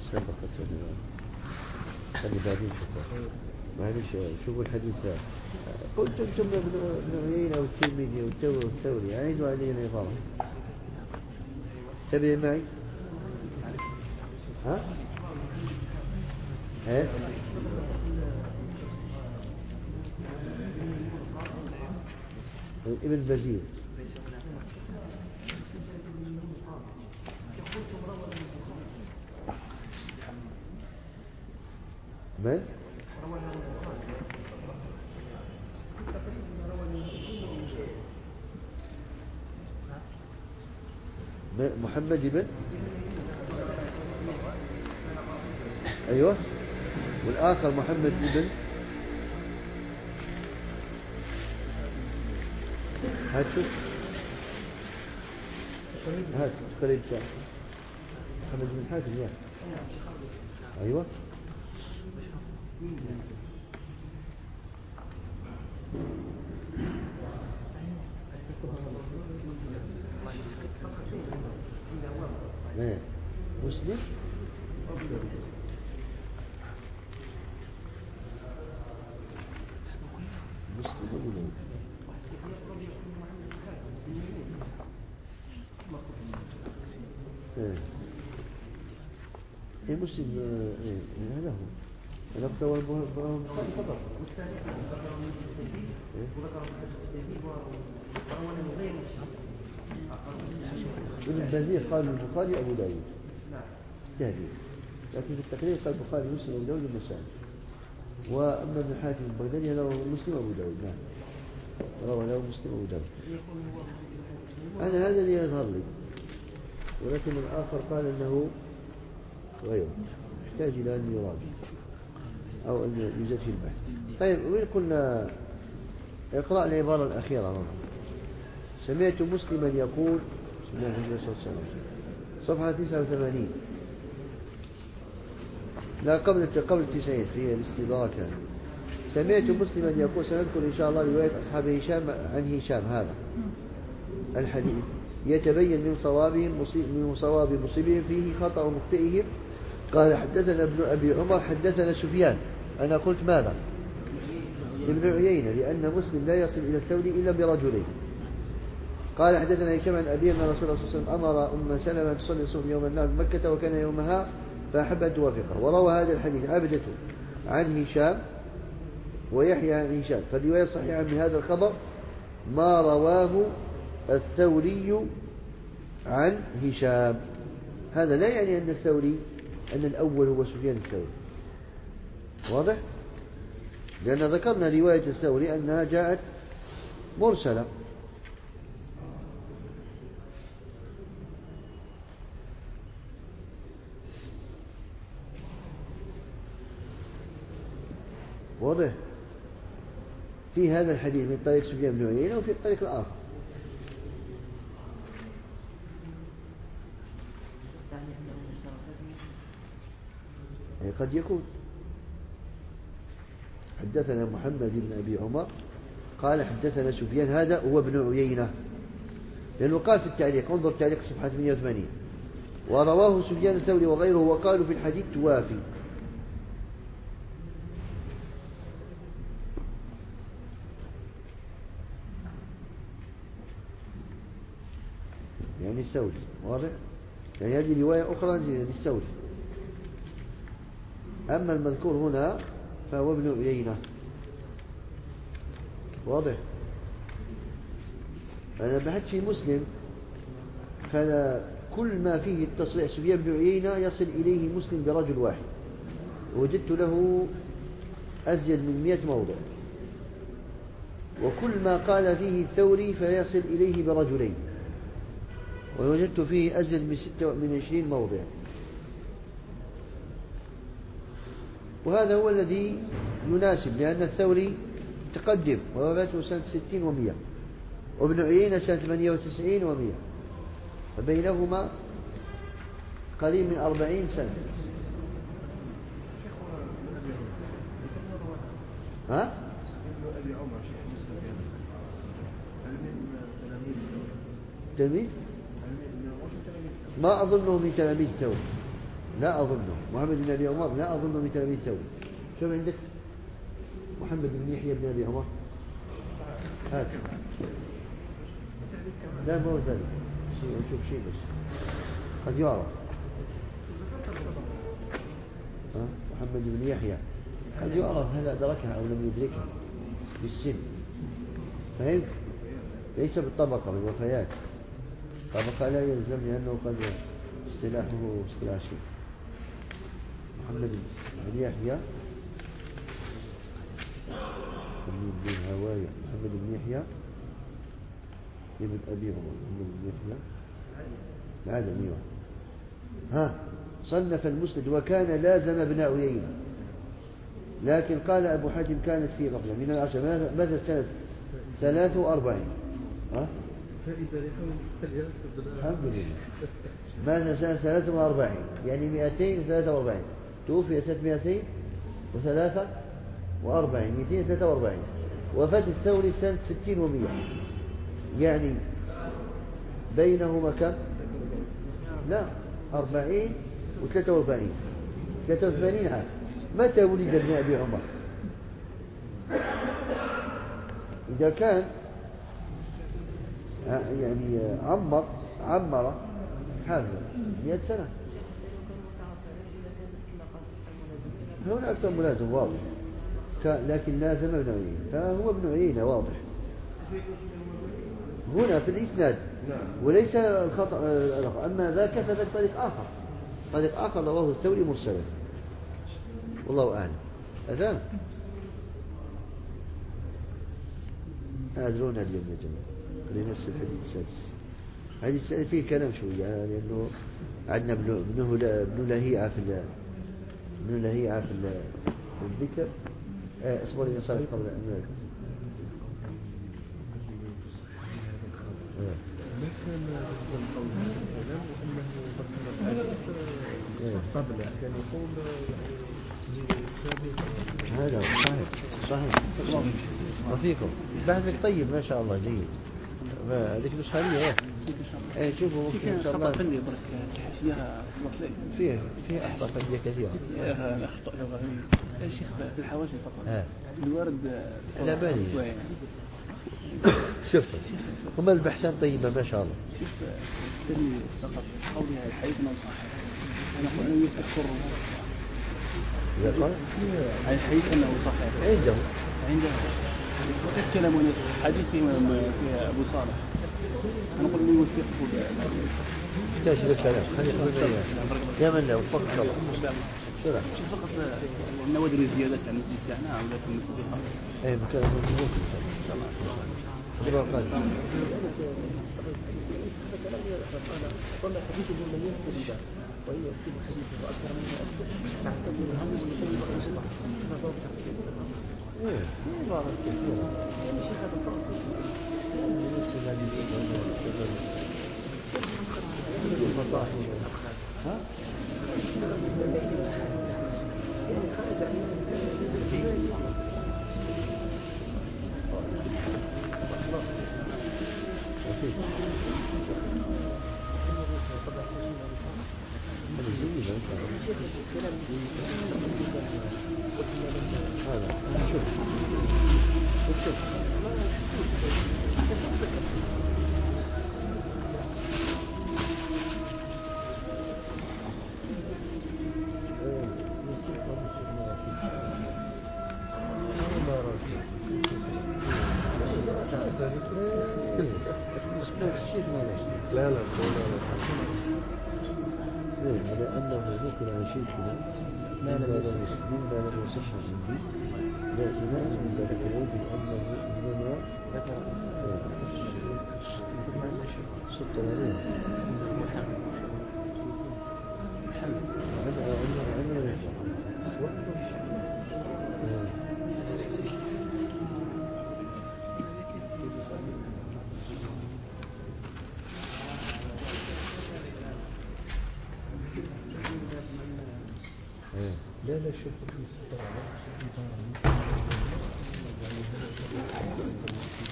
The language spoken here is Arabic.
سبقت خلي بعدين معلش شوفوا الحديث هذا. قلت انتم ابن عيينة والترمذي والثوري عيدوا علينا يا فاضل. تبع معي ها؟ ايه ابن بزير من؟ محمد بن أيوة، والآخر محمد بن هات شوف هات قريب شاء محمد بن حاتم يا أيوة ايه مسلم أبو داود ايه مسلم ايه هذا هو الأبطى والبراهم ابن البزير قال البخاري أبو داود تهديد، لكن في التقرير قال البخاري مسلم أبو داود والنسائي. وأما ابن حاتم البغدادي له مسلم أبو داود. نعم روى له مسلم أبو داود. أنا هذا اللي يظهر لي، ولكن الآخر قال أنه غيره يحتاج إلى أن يراجع أو أن يزاد في البحث. طيب وين قلنا اقرأ العبارة الأخيرة. سمعت مسلما يقول بسم الله الرحمن الرحيم صفحة 89 لا قبل 90 في الاستدراك. سمعت مسلما يقول سنذكر إن شاء الله رواية أصحاب هشام عن هشام هذا الحديث يتبين من صواب مصيبهم فيه خطأ مخطئهم. قال حدثنا ابن أبي عمر حدثنا سفيان. أنا قلت ماذا؟ ابن عيينة، لأن مسلم لا يصل إلى الثوري إلا برجلين. قال حدثنا هشام عن أبي أن رسول الله صلى الله عليه وسلم أمر أم سلمة تصلي الصبح يوم النار بمكة وكان يومها فأحب أن توافقه. وروى هذا الحديث عبدة عن هشام ويحيى عن هشام. فالرواية الصحيحة من هذا الخبر ما رواه الثوري عن هشام. هذا لا يعني أن الثوري أن الأول هو سفيان الثوري، واضح؟ لأن ذكرنا رواية الثوري أنها جاءت مرسلة. واضح؟ في هذا الحديث من طريق سفيان بن عيينة وفي الطريق الآخر. قد يكون حدثنا محمد بن أبي عمر قال حدثنا سفيان هذا هو ابن عيينة، لأنه قال في التعليق انظر تعليق صفحة 88 ورواه سفيان الثوري وغيره وقالوا في الحديث توافي. يعني الثوري، واضح؟ يعني هذه رواية أخرى للثوري. أما المذكور هنا فهو ابن عيينة، واضح؟ أنا بحثت في مسلم فكل ما فيه التصريح سفيان بن عيينة يصل إليه مسلم برجل واحد، وجدت له أزيد من 100 موضع. وكل ما قال فيه الثوري فيصل إليه برجلين، ووجدت فيه أزيد من 20 موضع. وهذا هو الذي يناسب، لأن الثوري تقدم ووفاته سنة 60 و100 وابن عيينة سنة 98 و100، فبينهما قريب من 40 سنة. ها؟ تلميذ؟ ما أظنه من تلاميذ الثوري، لا أظنه. محمد بن أبي عمر لا أظنه من تلاميذ الثوري. شوف عندك محمد بن يحيى بن أبي عمر، هات. لا ما هو ذلك، شوف شيء بس قد يعرف. محمد بن يحيى قد يعرف هل أدركها أو لم يدركها بالسن، فهمت؟ ليس بالطبقة، بالوفيات. طبقة لا يلزم لأنه قد اصطلاحه اصطلاح شيء. محمد بن يحيى بن هواية، محمد بن يحيى ابن أبي عمر، محمد بن يحيى العدمي. صنف المسند وكان لازم ابن عيينة، لكن قال أبو حاتم كانت في غفلة من العشر. ماذا سنة 43؟ الحمد لله. ماذا سنة 43 يعني 243. توفي سنة 243 243. وفاة الثوري سنة 60 و100، يعني بينهما كم؟ لا 40 و43 83 عام. متى ولد ابن أبي عمر؟ إذا كان يعني عمر حافظ 100 سنة، هنا أكثر ملازم واضح، لكن لازم ابن عيينة، فهو ابن عيينة واضح هنا في الإسناد وليس الخطأ. أما ذاك فذاك طريق آخر رواه الثوري مرسلا، والله أعلم. أذان أدرونا اليوم يا جماعة لنفس الحديث السادس. الحديث السادس فيه كلام شوية، لأنه عندنا ابن لهيعة في الذكر. اصبر لي صالح قبل أن ما كان يلزم قول هذا الكلام وأنه قبل كان يقول السجل السابق. هذا صحيح وفيكم بحثك طيب ما شاء الله جيد. هذيك نسخة لي شوفوا ممكن إن شاء الله فيه أخطاء فنية كثيرة. أخطاء لغوية يا شيخ في الحواشي فقط الورد لا بالي. شوف هما البحثان طيبة ما شاء الله. شوف سري فقط قولها الحديث ما صحيح. أنا أقول أنه أذكر إذا قال الحديث أنه صحيح عنده وتتكلم ونص حديث فيه أبو صالح. أنا أقول أنه يوثقه يحتاج إلى كلام. خلينا يا من لو فقط الله شو فقط النوادر الزيادة عن النسبة تاعنا أو لكن النسبة أي مكان ممكن إن شاء الله. جبر قادم قال حديث ابن مليون كذبا وهي يكتب حديثه وأكثر منه أكثر تعتبر الهمس بشيء وإصبح ما ضوء تحقيق الأصل. بعض كثيرة يعني شيء هذا التأصيل على أنه نقل عن شيخنا مما لم يصح عندي لاعتناء من ذلك العلم بأنه إنما صدت عليه لا شيخ في الصلاة